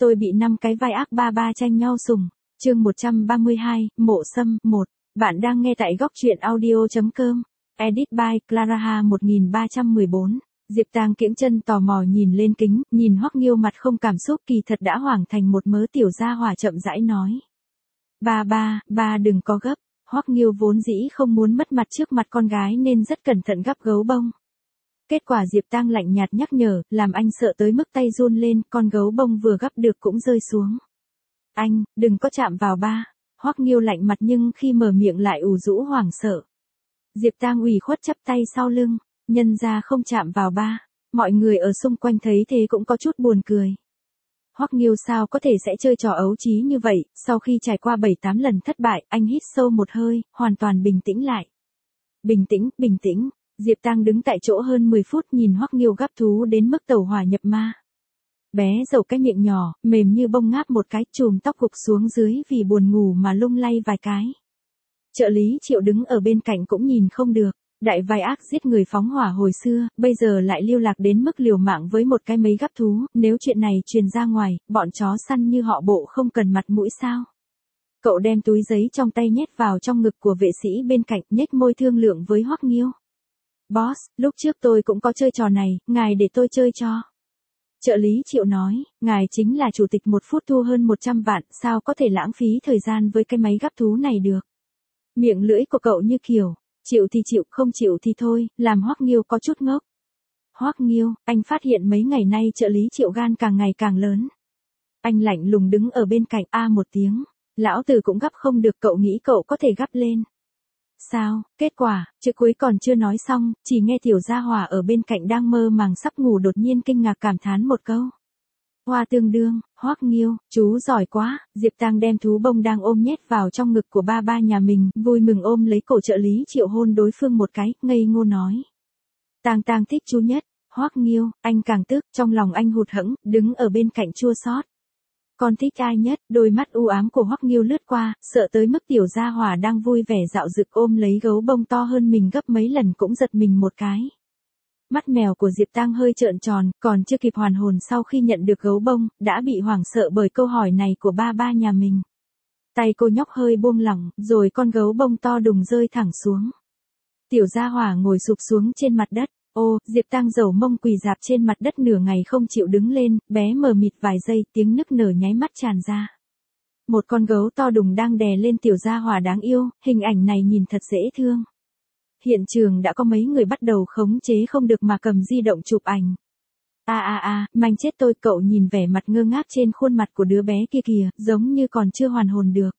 Tôi bị 5 cái vai ác ba ba tranh nhau sủng. Chương 132, Mộ Sâm 1. Bạn đang nghe tại góc truyện audio.com. Edit by Clara 1314. Diệp Tang kiễng chân tò mò nhìn lên kính, nhìn Hoắc Nghiêu mặt không cảm xúc, kỳ thật đã hoảng thành một mớ tiểu gia hỏa, chậm rãi nói. Ba đừng có gấp. Hoắc Nghiêu vốn dĩ không muốn mất mặt trước mặt con gái nên rất cẩn thận gắp gấu bông. Kết quả Diệp Tang lạnh nhạt nhắc nhở, làm anh sợ tới mức tay run lên, con gấu bông vừa gắp được cũng rơi xuống. Anh, đừng có chạm vào ba. Hoắc Nghiêu lạnh mặt nhưng khi mở miệng lại ủ rũ hoảng sợ. Diệp Tang ủy khuất chắp tay sau lưng, nhân ra không chạm vào ba. Mọi người ở xung quanh thấy thế cũng có chút buồn cười. Hoắc Nghiêu sao có thể sẽ chơi trò ấu trí như vậy, sau khi trải qua 7-8 lần thất bại, anh hít sâu một hơi, hoàn toàn bình tĩnh lại. Bình tĩnh. Diệp Tang đứng tại chỗ hơn 10 phút nhìn Hoắc Nghiêu gắp thú đến mức tẩu hỏa nhập ma. Bé dầu cái miệng nhỏ, mềm như bông ngáp một cái, chùm tóc gục xuống dưới vì buồn ngủ mà lung lay vài cái. Trợ lý Triệu đứng ở bên cạnh cũng nhìn không được, đại vai ác giết người phóng hỏa hồi xưa, bây giờ lại lưu lạc đến mức liều mạng với một cái mấy gắp thú, nếu chuyện này truyền ra ngoài, bọn chó săn như họ Bộ không cần mặt mũi sao? Cậu đem túi giấy trong tay nhét vào trong ngực của vệ sĩ bên cạnh, nhếch môi thương lượng với Hoắc Nghiêu. Boss, lúc trước tôi cũng có chơi trò này, ngài để tôi chơi cho. Trợ lý Triệu nói, ngài chính là chủ tịch 1 phút thu hơn 100 vạn, sao có thể lãng phí thời gian với cái máy gắp thú này được. Miệng lưỡi của cậu như kiểu, chịu thì chịu, không chịu thì thôi, làm Hoắc Nghiêu có chút ngốc. Hoắc Nghiêu, anh phát hiện mấy ngày nay trợ lý Triệu gan càng ngày càng lớn. Anh lạnh lùng đứng ở bên cạnh, một tiếng, lão tử cũng gắp không được, cậu nghĩ cậu có thể gắp lên. Sao, kết quả, chữ cuối còn chưa nói xong, chỉ nghe tiểu gia hỏa ở bên cạnh đang mơ màng sắp ngủ đột nhiên kinh ngạc cảm thán một câu. Hoa tương đương, Hoắc Nghiêu, chú giỏi quá. Diệp Tang đem thú bông đang ôm nhét vào trong ngực của ba nhà mình, vui mừng ôm lấy cổ trợ lý Triệu hôn đối phương một cái, ngây ngô nói. Tang thích chú nhất. Hoắc Nghiêu, anh càng tức, trong lòng anh hụt hẫng, đứng ở bên cạnh chua xót. Con thích ai nhất? Đôi mắt u ám của Hoắc Nghiêu lướt qua, sợ tới mức tiểu gia hỏa đang vui vẻ dạo dực ôm lấy gấu bông to hơn mình gấp mấy lần cũng giật mình một cái. Mắt mèo của Diệp Tang hơi trợn tròn, còn chưa kịp hoàn hồn sau khi nhận được gấu bông, đã bị hoảng sợ bởi câu hỏi này của ba nhà mình. Tay cô nhóc hơi buông lỏng, rồi con gấu bông to đùng rơi thẳng xuống. Tiểu gia hỏa ngồi sụp xuống trên mặt đất. Diệp Tang dầu mông quỳ rạp trên mặt đất nửa ngày không chịu đứng lên, bé mờ mịt vài giây, tiếng nức nở nháy mắt tràn ra. Một con gấu to đùng đang đè lên tiểu gia hỏa đáng yêu, hình ảnh này nhìn thật dễ thương. Hiện trường đã có mấy người bắt đầu khống chế không được mà cầm di động chụp ảnh. Manh chết tôi, cậu nhìn vẻ mặt ngơ ngác trên khuôn mặt của đứa bé kia kìa, giống như còn chưa hoàn hồn được.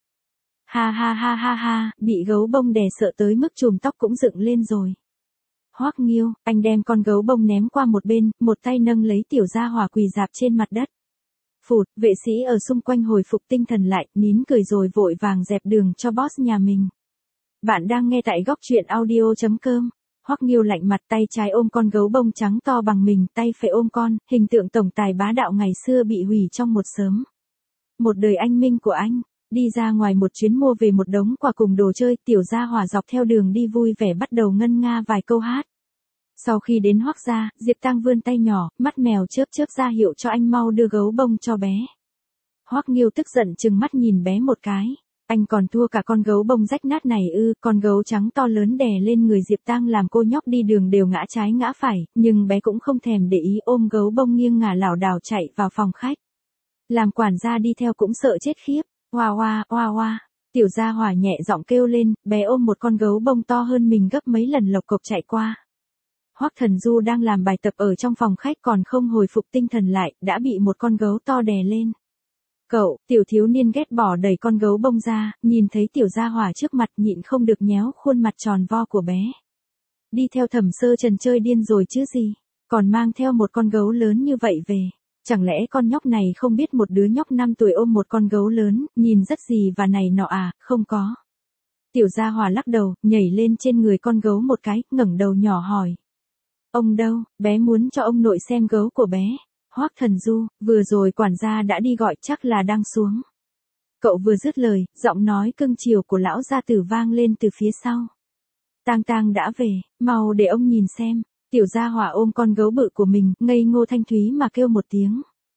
Ha, bị gấu bông đè sợ tới mức chùm tóc cũng dựng lên rồi. Hoắc Nghiêu, anh đem con gấu bông ném qua một bên, một tay nâng lấy tiểu gia hỏa quỳ rạp trên mặt đất. Phụt, vệ sĩ ở xung quanh hồi phục tinh thần lại, nín cười rồi vội vàng dẹp đường cho boss nhà mình. Bạn đang nghe tại góc truyện audio.com. Hoắc Nghiêu lạnh mặt, tay trái ôm con gấu bông trắng to bằng mình, tay phải ôm con, hình tượng tổng tài bá đạo ngày xưa bị hủy trong một sớm. Một đời anh minh của anh, đi ra ngoài một chuyến mua về một đống quà cùng đồ chơi, tiểu gia hỏa dọc theo đường đi vui vẻ bắt đầu ngân nga vài câu hát. Sau khi đến Hoắc gia, Diệp Tang vươn tay nhỏ, mắt mèo chớp ra hiệu cho anh mau đưa gấu bông cho bé. Hoắc Nghiêu tức giận trừng mắt nhìn bé một cái. Anh còn thua cả con gấu bông rách nát này ư? Con gấu trắng to lớn đè lên người Diệp Tang làm cô nhóc đi đường đều ngã trái ngã phải, nhưng bé cũng không thèm để ý, ôm gấu bông nghiêng ngả lảo đảo chạy vào phòng khách. Làm quản gia đi theo cũng sợ chết khiếp. Hoa. Tiểu gia hỏa nhẹ giọng kêu lên, bé ôm một con gấu bông to hơn mình gấp mấy lần lộc cộc chạy qua. Hoắc Thần Du đang làm bài tập ở trong phòng khách còn không hồi phục tinh thần lại, đã bị một con gấu to đè lên. Cậu, tiểu thiếu niên ghét bỏ đẩy con gấu bông ra, nhìn thấy tiểu gia hỏa trước mặt nhịn không được nhéo khuôn mặt tròn vo của bé. Đi theo Thẩm Sơ Trần chơi điên rồi chứ gì, còn mang theo một con gấu lớn như vậy về. Chẳng lẽ con nhóc này không biết một đứa nhóc 5 tuổi ôm một con gấu lớn, nhìn rất gì và này nọ à? Không có. Tiểu gia hỏa lắc đầu, nhảy lên trên người con gấu một cái, ngẩng đầu nhỏ hỏi. Ông đâu? Bé muốn cho ông nội xem gấu của bé. Hoắc Thần Du, vừa rồi quản gia đã đi gọi, chắc là đang xuống. Cậu vừa dứt lời, giọng nói cưng chiều của lão gia tử vang lên từ phía sau. Tang đã về, mau để ông nhìn xem. Tiểu gia hỏa ôm con gấu bự của mình, ngây ngô thanh thúy mà kêu một tiếng.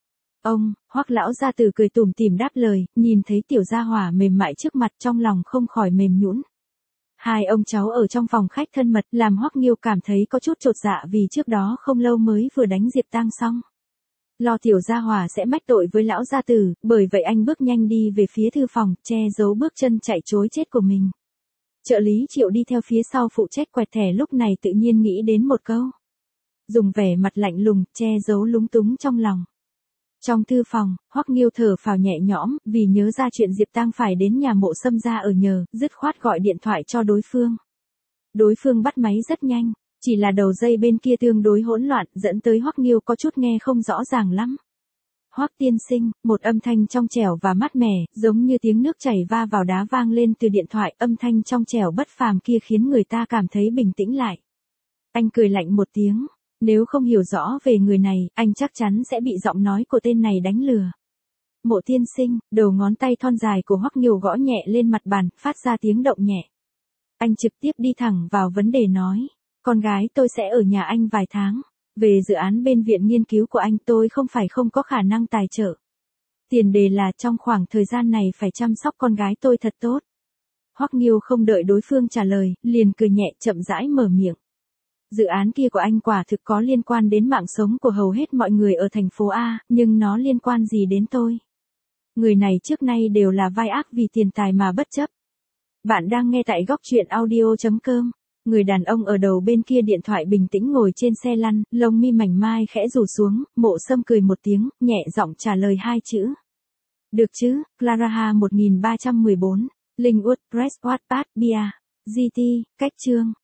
Ông, Hoắc lão gia tử cười tủm tỉm đáp lời, nhìn thấy tiểu gia hỏa mềm mại trước mặt trong lòng không khỏi mềm nhũn. Hai ông cháu ở trong phòng khách thân mật làm Hoắc Nghiêu cảm thấy có chút chột dạ vì trước đó không lâu mới vừa đánh Diệp Tang xong. Lo tiểu gia hỏa sẽ mách tội với lão gia tử, bởi vậy anh bước nhanh đi về phía thư phòng, che giấu bước chân chạy trối chết của mình. Trợ lý Triệu đi theo phía sau phụ trách quẹt thẻ lúc này tự nhiên nghĩ đến một câu. Dùng vẻ mặt lạnh lùng, che giấu lúng túng trong lòng. Trong thư phòng, Hoắc Nghiêu thở phào nhẹ nhõm, vì nhớ ra chuyện Diệp Tang phải đến nhà Mộ Sâm gia ở nhờ, dứt khoát gọi điện thoại cho đối phương. Đối phương bắt máy rất nhanh, chỉ là đầu dây bên kia tương đối hỗn loạn, dẫn tới Hoắc Nghiêu có chút nghe không rõ ràng lắm. Hoắc tiên sinh, một âm thanh trong trẻo và mát mẻ, giống như tiếng nước chảy va vào đá vang lên từ điện thoại, âm thanh trong trẻo bất phàm kia khiến người ta cảm thấy bình tĩnh lại. Anh cười lạnh một tiếng. Nếu không hiểu rõ về người này, anh chắc chắn sẽ bị giọng nói của tên này đánh lừa. Mộ tiên sinh, đầu ngón tay thon dài của Hoắc Nghiêu gõ nhẹ lên mặt bàn, phát ra tiếng động nhẹ. Anh trực tiếp đi thẳng vào vấn đề nói, con gái tôi sẽ ở nhà anh vài tháng. Về dự án bên viện nghiên cứu của anh tôi không phải không có khả năng tài trợ. Tiền đề là trong khoảng thời gian này phải chăm sóc con gái tôi thật tốt. Hoắc Nghiêu không đợi đối phương trả lời, liền cười nhẹ chậm rãi mở miệng. Dự án kia của anh quả thực có liên quan đến mạng sống của hầu hết mọi người ở thành phố A, nhưng nó liên quan gì đến tôi? Người này trước nay đều là vai ác vì tiền tài mà bất chấp. Bạn đang nghe tại góc truyện audio.com. Người đàn ông ở đầu bên kia điện thoại bình tĩnh ngồi trên xe lăn, lông mi mảnh mai khẽ rủ xuống, Mộ Sâm cười một tiếng, nhẹ giọng trả lời hai chữ. Được chứ, Clara 1314, Linwood Press Wattpad Bia, GT, cách chương.